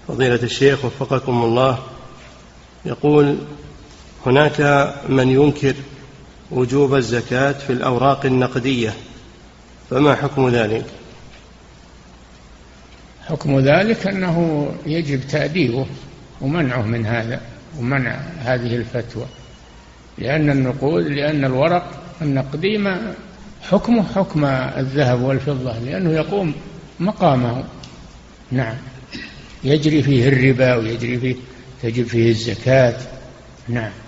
فضيلة الشيخ وفقكم الله، يقول: هناك من ينكر وجوب الزكاة في الأوراق النقدية، فما حكم ذلك؟ حكم ذلك أنه يجب تأديبه ومنعه من هذا، ومنع هذه الفتوى، لأن الورق النقدي حكمه حكم الذهب والفضة، لأنه يقوم مقامه. نعم، يجري فيه الربا وتجب فيه الزكاة. نعم.